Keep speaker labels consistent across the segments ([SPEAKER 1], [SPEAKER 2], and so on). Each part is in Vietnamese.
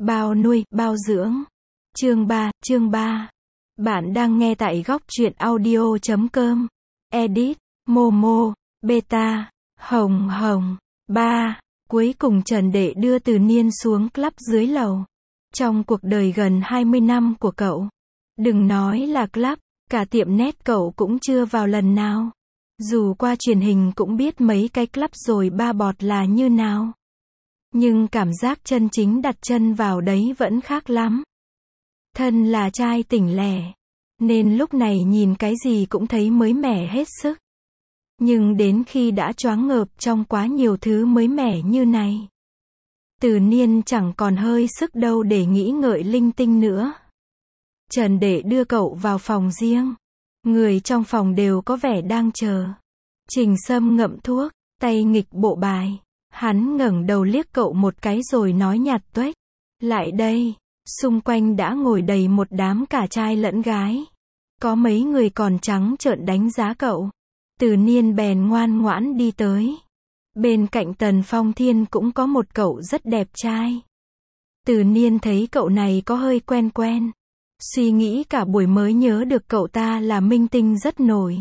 [SPEAKER 1] Bao nuôi, bao dưỡng. Chương 3. Bạn đang nghe tại góc truyện audio.com. Edit, Momo, Beta, Hồng Hồng. 3. Cuối cùng Trần Đệ đưa Từ Niên xuống club dưới lầu. Trong cuộc đời gần 20 năm của cậu, đừng nói là club, cả tiệm net cậu cũng chưa vào lần nào. Dù qua truyền hình cũng biết mấy cái club rồi ba bọt là như nào. Nhưng cảm giác chân chính đặt chân vào đấy vẫn khác lắm. Thân là trai tỉnh lẻ, nên lúc này nhìn cái gì cũng thấy mới mẻ hết sức. Nhưng đến khi đã choáng ngợp trong quá nhiều thứ mới mẻ như này, Từ Niên chẳng còn hơi sức đâu để nghĩ ngợi linh tinh nữa. Trần Đệ đưa cậu vào phòng riêng. Người trong phòng đều có vẻ đang chờ. Trình Sâm ngậm thuốc, tay nghịch bộ bài. Hắn ngẩng đầu liếc cậu một cái rồi nói nhạt tuếch. Lại đây. Xung quanh đã ngồi đầy một đám cả trai lẫn gái. Có mấy người còn trắng trợn đánh giá cậu. Từ Niên bèn ngoan ngoãn đi tới. Bên cạnh Tần Phong Thiên cũng có một cậu rất đẹp trai. Từ Niên thấy cậu này có hơi quen quen. Suy nghĩ cả buổi mới nhớ được cậu ta là minh tinh rất nổi.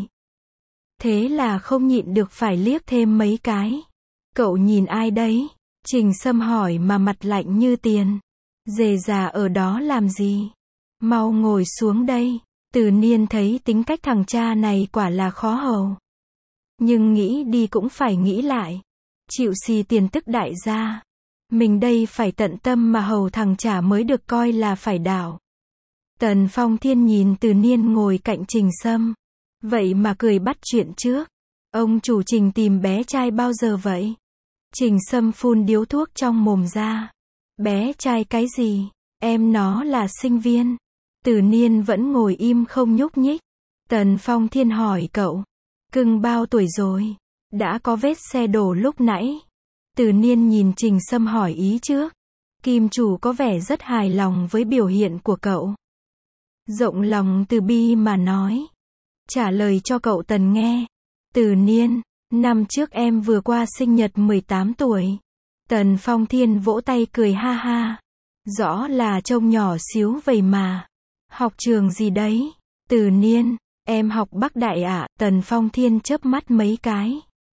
[SPEAKER 1] Thế là không nhịn được phải liếc thêm mấy cái. Cậu nhìn ai đấy? Trình Sâm hỏi mà mặt lạnh như tiền. Dề già ở đó làm gì? Mau ngồi xuống đây. Từ Niên thấy tính cách thằng cha này quả là khó hầu. Nhưng nghĩ đi cũng phải nghĩ lại. Chịu xì tiền tức đại gia. Mình đây phải tận tâm mà hầu thằng chả mới được coi là phải đảo. Tần Phong Thiên nhìn Từ Niên ngồi cạnh Trình Sâm. Vậy mà cười bắt chuyện trước. Ông chủ Trình tìm bé trai bao giờ vậy? Trình Sâm phun điếu thuốc trong mồm ra. Bé trai cái gì? Em nó là sinh viên. Từ Niên vẫn ngồi im không nhúc nhích. Tần Phong Thiên hỏi cậu. Cưng bao tuổi rồi? Đã có vết xe đổ lúc nãy. Từ Niên nhìn Trình Sâm hỏi ý trước. Kim chủ có vẻ rất hài lòng với biểu hiện của cậu. Rộng lòng từ bi mà nói. Trả lời cho cậu Tần nghe. Từ Niên, năm trước em vừa qua sinh nhật 18 tuổi. Tần Phong Thiên vỗ tay cười ha ha. Rõ là trông nhỏ xíu vậy mà. Học trường gì đấy? Từ Niên, em học Bắc Đại ạ. Tần Phong Thiên chớp mắt mấy cái.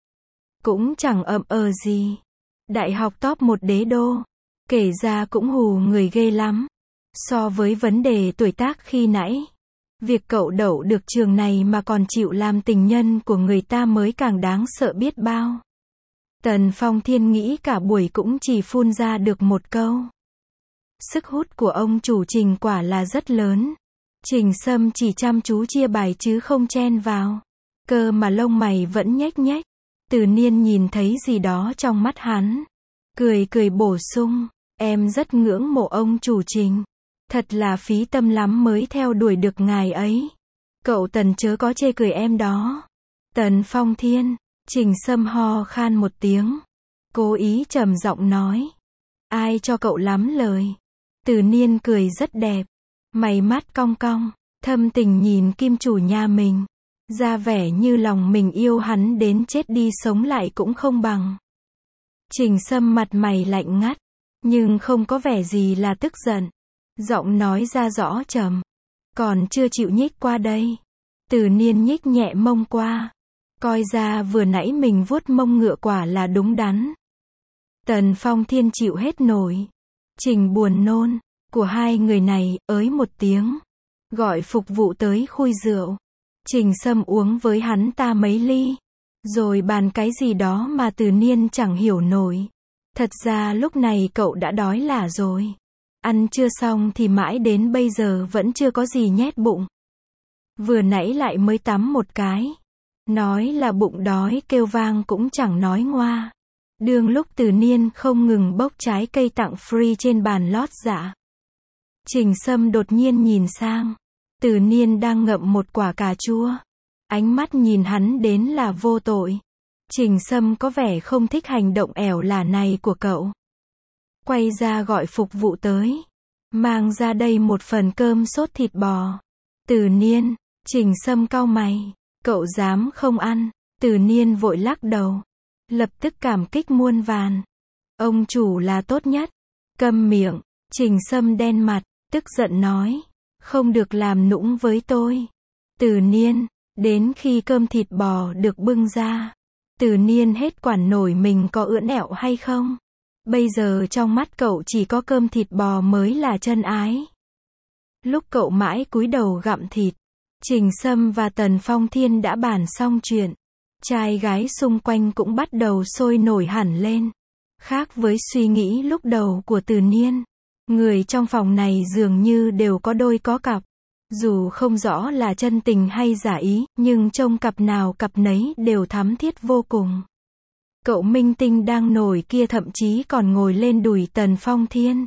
[SPEAKER 1] Cũng chẳng gì. Đại học top 1 đế đô. Kể ra cũng hù người ghê lắm. So với vấn đề tuổi tác khi nãy, việc cậu đậu được trường này mà còn chịu làm tình nhân của người ta mới càng đáng sợ biết bao. Tần Phong Thiên nghĩ cả buổi cũng chỉ phun ra được một câu. Sức hút của ông chủ Trình quả là rất lớn. Trình Sâm chỉ chăm chú chia bài chứ không chen vào. Cơ mà lông mày vẫn nhếch nhếch. Từ Niên nhìn thấy gì đó trong mắt hắn. Cười cười bổ sung. Em rất ngưỡng mộ ông chủ Trình. Thật là phí tâm lắm mới theo đuổi được ngài ấy. Cậu Tần chớ có chê cười em đó. Tần Phong Thiên. Trình Sâm ho khan một tiếng. Cố ý trầm giọng nói. Ai cho cậu lắm lời. Từ Niên cười rất đẹp. Mày mắt cong cong. Thâm tình nhìn kim chủ nhà mình. Ra vẻ như lòng mình yêu hắn đến chết đi sống lại cũng không bằng. Trình Sâm mặt mày lạnh ngắt. Nhưng không có vẻ gì là tức giận. Giọng nói ra rõ trầm. Còn chưa chịu nhích qua đây. Từ Niên nhích nhẹ mông qua. Coi ra vừa nãy mình vuốt mông ngựa quả là đúng đắn. Tần Phong Thiên chịu hết nổi. Trình buồn nôn. Của hai người này, ới một tiếng. Gọi phục vụ tới khui rượu. Trình Sâm uống với hắn ta mấy ly. Rồi bàn cái gì đó mà Từ Niên chẳng hiểu nổi. Thật ra lúc này cậu đã đói lả rồi. Ăn chưa xong thì mãi đến bây giờ vẫn chưa có gì nhét bụng. Vừa nãy lại mới tắm một cái. Nói là bụng đói kêu vang cũng chẳng nói ngoa. Đương lúc Từ Niên không ngừng bốc trái cây tặng free trên bàn lót dạ. Trình Sâm đột nhiên nhìn sang. Từ Niên đang ngậm một quả cà chua. Ánh mắt nhìn hắn đến là vô tội. Trình Sâm có vẻ không thích hành động ẻo lả này của cậu. Quay ra gọi phục vụ tới. Mang ra đây một phần cơm sốt thịt bò. Từ Niên. Trình Sâm cau mày. Cậu dám không ăn? Từ Niên vội lắc đầu. Lập tức cảm kích muôn vàn. Ông chủ là tốt nhất. Câm miệng. Trình Sâm đen mặt, tức giận nói. Không được làm nũng với tôi. Từ Niên, đến khi cơm thịt bò được bưng ra, Từ Niên hết quản nổi mình có ưỡn ẹo hay không. Bây giờ trong mắt cậu chỉ có cơm thịt bò mới là chân ái. Lúc cậu mãi cúi đầu gặm thịt, Trình Sâm và Tần Phong Thiên đã bàn xong chuyện. Trai gái xung quanh cũng bắt đầu sôi nổi hẳn lên. Khác với suy nghĩ lúc đầu của Từ Niên, người trong phòng này dường như đều có đôi có cặp. Dù không rõ là chân tình hay giả ý, nhưng trông cặp nào cặp nấy đều thắm thiết vô cùng. Cậu minh tinh đang nổi kia thậm chí còn ngồi lên đùi Tần Phong Thiên.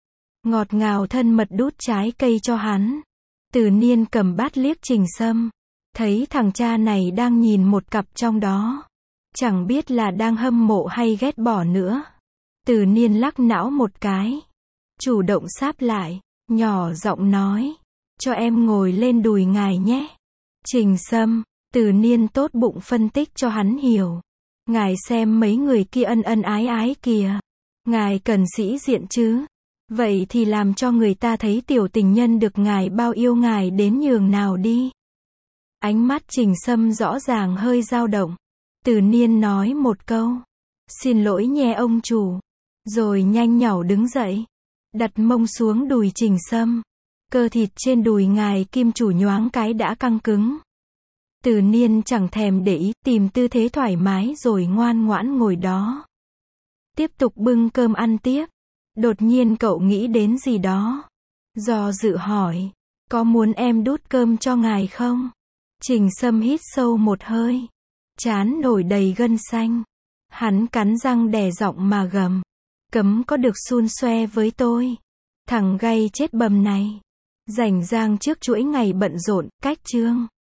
[SPEAKER 1] Ngọt ngào thân mật đút trái cây cho hắn. Từ Niên cầm bát liếc Trình Sâm. Thấy thằng cha này đang nhìn một cặp trong đó. Chẳng biết là đang hâm mộ hay ghét bỏ nữa. Từ Niên lắc não một cái. Chủ động sáp lại, nhỏ giọng nói. Cho em ngồi lên đùi ngài nhé. Trình Sâm, Từ Niên tốt bụng phân tích cho hắn hiểu. Ngài xem mấy người kia ân ân ái ái kìa. Ngài cần sĩ diện chứ. Vậy thì làm cho người ta thấy tiểu tình nhân được ngài bao yêu ngài đến nhường nào đi. Ánh mắt Trình Sâm rõ ràng hơi dao động. Từ Niên nói một câu. Xin lỗi nhé ông chủ. Rồi nhanh nhảu đứng dậy. Đặt mông xuống đùi Trình Sâm. Cơ thịt trên đùi ngài kim chủ nhoáng cái đã căng cứng. Từ Niên chẳng thèm để ý, tìm tư thế thoải mái rồi ngoan ngoãn ngồi đó. Tiếp tục bưng cơm ăn tiếp. Đột nhiên cậu nghĩ đến gì đó. Do dự hỏi. Có muốn em đút cơm cho ngài không? Trình Sâm hít sâu một hơi. Trán nổi đầy gân xanh. Hắn cắn răng đè giọng mà gầm. Cấm có được xun xoe với tôi. Thằng gay chết bầm này. Rảnh rang trước chuỗi ngày bận rộn, cách chương.